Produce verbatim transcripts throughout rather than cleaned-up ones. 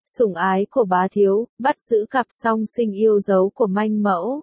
sủng ái của bá thiếu, bắt giữ cặp song sinh yêu dấu của manh mẫu.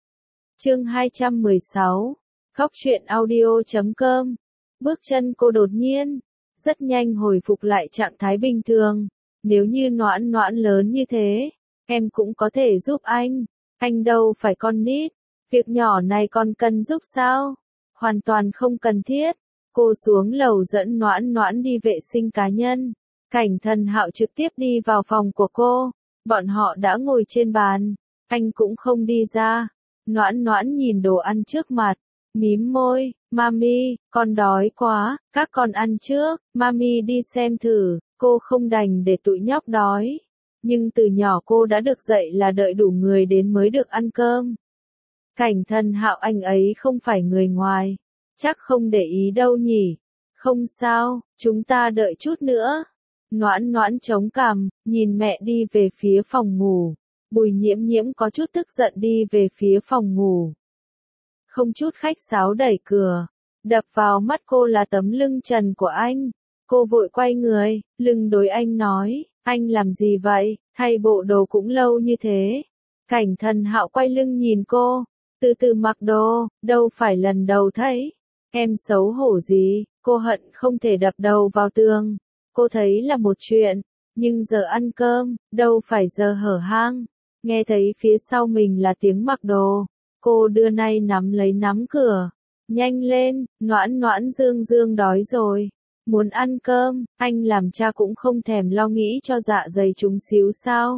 Chương hai trăm mười sáu, Góc truyện audio chấm com. Bước chân cô đột nhiên, rất nhanh hồi phục lại trạng thái bình thường. Nếu như Noãn Noãn lớn như thế, em cũng có thể giúp anh. Anh đâu phải con nít. Việc nhỏ này còn cần giúp sao? Hoàn toàn không cần thiết. Cô xuống lầu dẫn Noãn Noãn đi vệ sinh cá nhân. Cảnh Thần Hạo trực tiếp đi vào phòng của cô. Bọn họ đã ngồi trên bàn. Anh cũng không đi ra. Noãn Noãn nhìn đồ ăn trước mặt. Mím môi, Mami, con đói quá, các con ăn trước, Mami đi xem thử. Cô không đành để tụi nhóc đói. Nhưng từ nhỏ cô đã được dạy là đợi đủ người đến mới được ăn cơm. Cảnh Thần Hạo anh ấy không phải người ngoài. Chắc không để ý đâu nhỉ. Không sao, chúng ta đợi chút nữa. Noãn Noãn chống cằm, nhìn mẹ đi về phía phòng ngủ. Bùi Nhiễm Nhiễm có chút tức giận đi về phía phòng ngủ. Không chút khách sáo đẩy cửa. Đập vào mắt cô là tấm lưng trần của anh. Cô vội quay người, lưng đối anh nói, anh làm gì vậy, thay bộ đồ cũng lâu như thế. Cảnh Thần Hạo quay lưng nhìn cô, từ từ mặc đồ, đâu phải lần đầu thấy. Em xấu hổ gì, cô hận không thể đập đầu vào tường. Cô thấy là một chuyện, nhưng giờ ăn cơm, đâu phải giờ hở hang. Nghe thấy phía sau mình là tiếng mặc đồ, cô đưa nay nắm lấy nắm cửa. Nhanh lên, Noãn Noãn Dương Dương đói rồi. Muốn ăn cơm, anh làm cha cũng không thèm lo nghĩ cho dạ dày chúng xíu sao.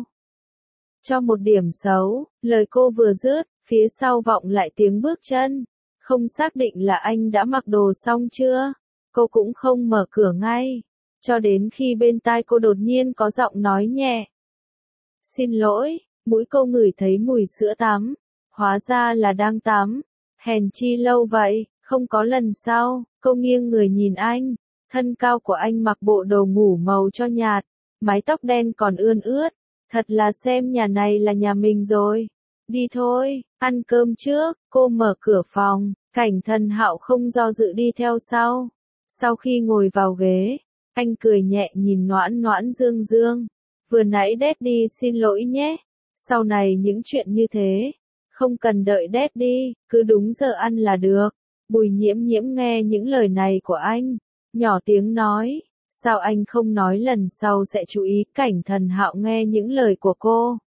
Cho một điểm xấu, lời cô vừa dứt, phía sau vọng lại tiếng bước chân. Không xác định là anh đã mặc đồ xong chưa. Cô cũng không mở cửa ngay. Cho đến khi bên tai cô đột nhiên có giọng nói nhẹ. Xin lỗi, mũi cô ngửi thấy mùi sữa tắm. Hóa ra là đang tắm. Hèn chi lâu vậy, không có lần sau. Cô nghiêng người nhìn anh. Thân cao của anh mặc bộ đồ ngủ màu cho nhạt. Mái tóc đen còn ươn ướt. Thật là xem nhà này là nhà mình rồi. Đi thôi, ăn cơm trước. Cô mở cửa phòng. Cảnh Thần Hạo không do dự đi theo sau. Sau khi ngồi vào ghế, anh cười nhẹ nhìn Noãn Noãn Dương Dương. Vừa nãy Daddy xin lỗi nhé. Sau này những chuyện như thế, không cần đợi Daddy, cứ đúng giờ ăn là được. Bùi Nhiễm Nhiễm nghe những lời này của anh, nhỏ tiếng nói, sao anh không nói lần sau sẽ chú ý. Cảnh Thần Hạo nghe những lời của cô.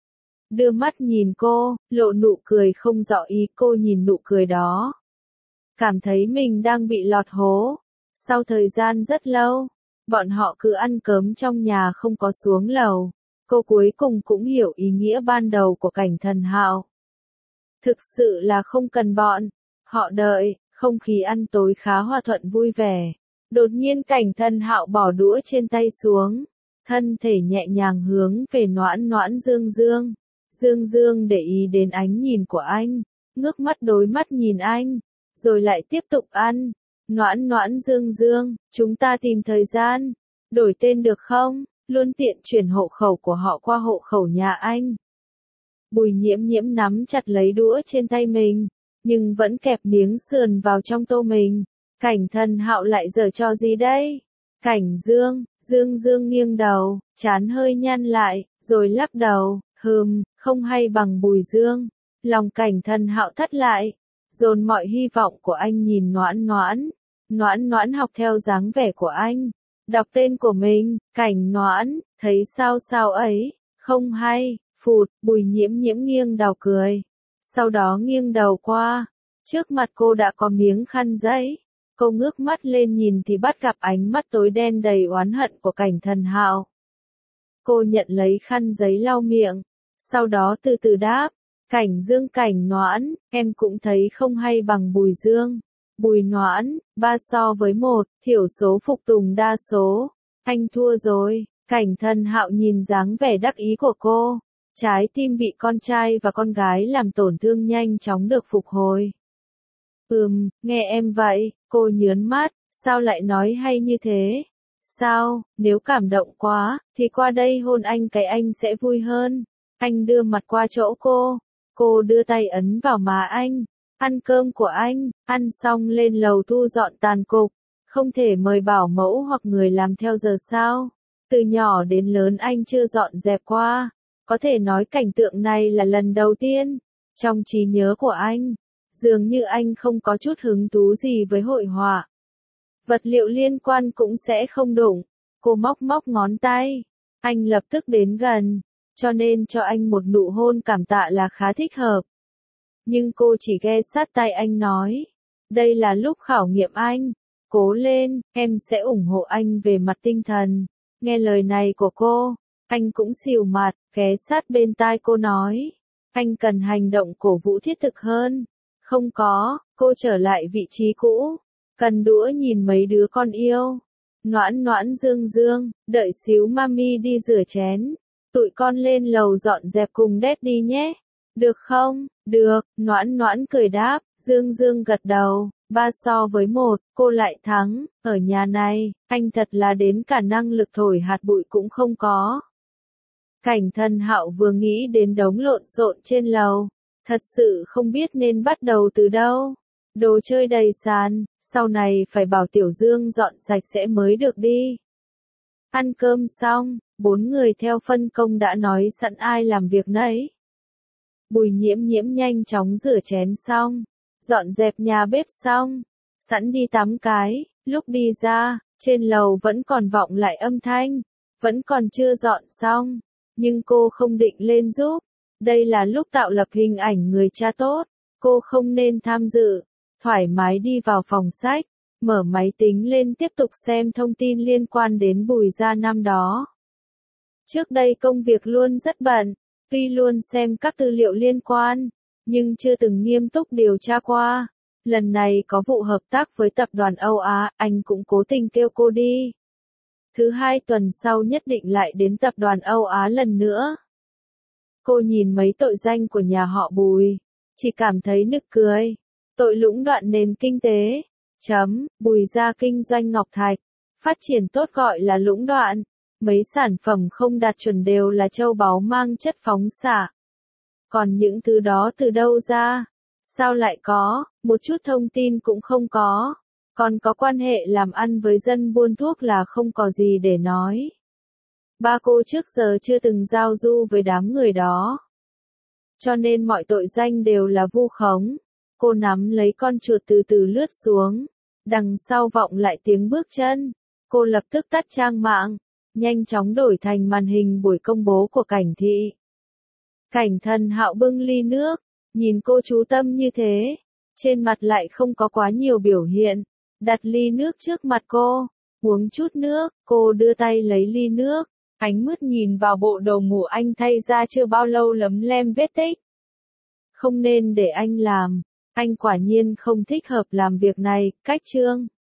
Đưa mắt nhìn cô, lộ nụ cười không rõ ý. Cô nhìn nụ cười đó. Cảm thấy mình đang bị lọt hố. Sau thời gian rất lâu, bọn họ cứ ăn cơm trong nhà không có xuống lầu. Cô cuối cùng cũng hiểu ý nghĩa ban đầu của Cảnh Thần Hạo. Thực sự là không cần bọn họ đợi, không khí ăn tối khá hòa thuận vui vẻ. Đột nhiên Cảnh Thần Hạo bỏ đũa trên tay xuống, thân thể nhẹ nhàng hướng về Noãn Noãn Dương Dương. Dương Dương để ý đến ánh nhìn của anh, ngước mắt đối mắt nhìn anh, rồi lại tiếp tục ăn. Noãn Noãn Dương Dương, chúng ta tìm thời gian, đổi tên được không? Luôn tiện chuyển hộ khẩu của họ qua hộ khẩu nhà anh. Bùi Nhiễm Nhiễm nắm chặt lấy đũa trên tay mình, nhưng vẫn kẹp miếng sườn vào trong tô mình. Cảnh Thần Hạo lại giở trò gì đây? Cảnh Dương, Dương Dương nghiêng đầu, trán hơi nhăn lại, rồi lắc đầu, hừm, không hay bằng Bùi Dương. Lòng Cảnh Thần Hạo thắt lại, dồn mọi hy vọng của anh nhìn Noãn Noãn. Noãn Noãn học theo dáng vẻ của anh, đọc tên của mình, Cảnh Noãn, thấy sao sao ấy, không hay, phụt. Bùi Nhiễm Nhiễm nghiêng đầu cười, sau đó nghiêng đầu qua, trước mặt cô đã có miếng khăn giấy. Cô ngước mắt lên nhìn thì bắt gặp ánh mắt tối đen đầy oán hận của Cảnh Thần Hạo. Cô nhận lấy khăn giấy lau miệng, sau đó từ từ đáp, Cảnh Dương Cảnh Noãn, em cũng thấy không hay bằng Bùi Dương. Bùi Noãn, ba so với một, thiểu số phục tùng đa số. Anh thua rồi. Cảnh Thần Hạo nhìn dáng vẻ đắc ý của cô. Trái tim bị con trai và con gái làm tổn thương nhanh chóng được phục hồi. Ừm, nghe em vậy, cô nhớn mắt, sao lại nói hay như thế? Sao, nếu cảm động quá, thì qua đây hôn anh cái anh sẽ vui hơn. Anh đưa mặt qua chỗ cô. Cô đưa tay ấn vào má anh. Ăn cơm của anh, ăn xong lên lầu thu dọn tàn cục. Không thể mời bảo mẫu hoặc người làm theo giờ sao? Từ nhỏ đến lớn anh chưa dọn dẹp qua, có thể nói cảnh tượng này là lần đầu tiên. Trong trí nhớ của anh, dường như anh không có chút hứng thú gì với hội họa. Vật liệu liên quan cũng sẽ không đụng. Cô móc móc ngón tay. Anh lập tức đến gần, cho nên cho anh một nụ hôn cảm tạ là khá thích hợp. Nhưng cô chỉ ghé sát tay anh nói, đây là lúc khảo nghiệm anh. Cố lên, em sẽ ủng hộ anh về mặt tinh thần. Nghe lời này của cô, anh cũng xìu mặt, ghé sát bên tai cô nói, anh cần hành động cổ vũ thiết thực hơn. Không có, cô trở lại vị trí cũ, cần đũa nhìn mấy đứa con yêu. Noãn noãn dương dương, đợi xíu mami đi rửa chén. Tụi con lên lầu dọn dẹp cùng Daddy nhé. Được không? Được, noãn noãn cười đáp, dương dương gật đầu. Ba so với một, cô lại thắng. Ở nhà này, anh thật là đến cả năng lực thổi hạt bụi cũng không có. Cảnh Thần Hạo vừa nghĩ đến đống lộn xộn trên lầu, thật sự không biết nên bắt đầu từ đâu. Đồ chơi đầy sàn, sau này phải bảo Tiểu Dương dọn sạch sẽ mới được đi. Ăn cơm xong, bốn người theo phân công đã nói sẵn ai làm việc nấy. Bùi Nhiễm Nhiễm nhanh chóng rửa chén xong, dọn dẹp nhà bếp xong, sẵn đi tắm cái, lúc đi ra, trên lầu vẫn còn vọng lại âm thanh, vẫn còn chưa dọn xong, nhưng cô không định lên giúp. Đây là lúc tạo lập hình ảnh người cha tốt, cô không nên tham dự. Thoải mái đi vào phòng sách, mở máy tính lên tiếp tục xem thông tin liên quan đến Bùi gia năm đó. Trước đây công việc luôn rất bận, tuy luôn xem các tư liệu liên quan, nhưng chưa từng nghiêm túc điều tra qua. Lần này có vụ hợp tác với tập đoàn Âu Á, anh cũng cố tình kêu cô đi. Thứ hai tuần sau nhất định lại đến tập đoàn Âu Á lần nữa. Cô nhìn mấy tội danh của nhà họ Bùi, chỉ cảm thấy nực cười. Tội lũng đoạn nền kinh tế. Chấm, Bùi gia kinh doanh ngọc thạch. Phát triển tốt gọi là lũng đoạn. Mấy sản phẩm không đạt chuẩn đều là châu báu mang chất phóng xạ. Còn những thứ đó từ đâu ra? Sao lại có? Một chút thông tin cũng không có. Còn có quan hệ làm ăn với dân buôn thuốc là không có gì để nói. Ba cô trước giờ chưa từng giao du với đám người đó. Cho nên mọi tội danh đều là vu khống. Cô nắm lấy con chuột từ từ lướt xuống. Đằng sau vọng lại tiếng bước chân. Cô lập tức tắt trang mạng. Nhanh chóng đổi thành màn hình buổi công bố của Cảnh thị. Cảnh Thần Hạo bưng ly nước. Nhìn cô chú tâm như thế. Trên mặt lại không có quá nhiều biểu hiện. Đặt ly nước trước mặt cô. Uống chút nước. Cô đưa tay lấy ly nước. Ánh mứt nhìn vào bộ đồ ngủ anh thay ra chưa bao lâu lấm lem vết tích. Không nên để anh làm. Anh quả nhiên không thích hợp làm việc này. Cách chương